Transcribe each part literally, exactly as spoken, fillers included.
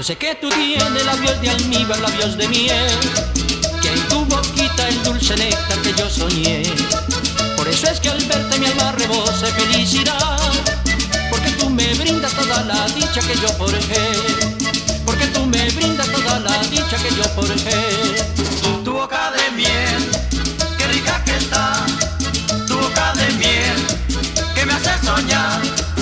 Yo sé que tú tienes labios de almíbar, labios de miel, que en tu boquita el dulce néctar que yo soñé. Por eso es que al verte mi alma rebose felicidad, porque tú me brindas toda la dicha que yo forjé, porque tú me brindas toda la dicha que yo forjé. Tu boca de miel, qué rica que está, tu boca de miel, que me hace soñar.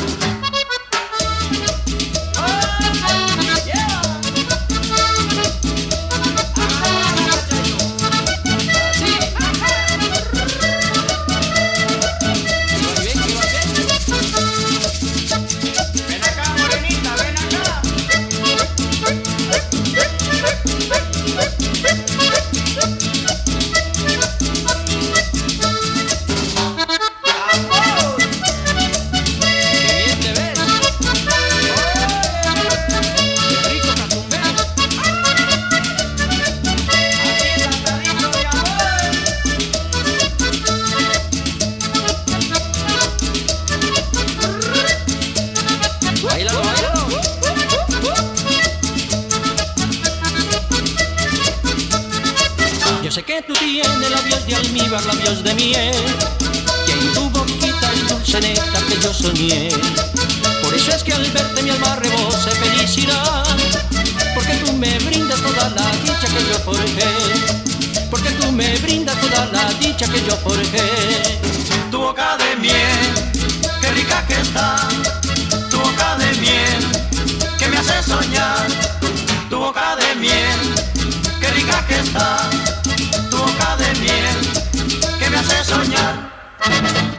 Yo sé que tú tienes labios de almíbar, labios de miel, que en tu boquita el dulce néctar que yo soñé. Por eso es que al verte mi alma rebose felicidad, porque tú me brindas toda la dicha que yo forjé, porque tú me brindas toda la dicha que yo forjé. Tu boca de miel, qué rica que está, tu boca de miel, que me hace soñar. Tu boca de miel, qué rica que está, tu boca de miel, que me hace soñar.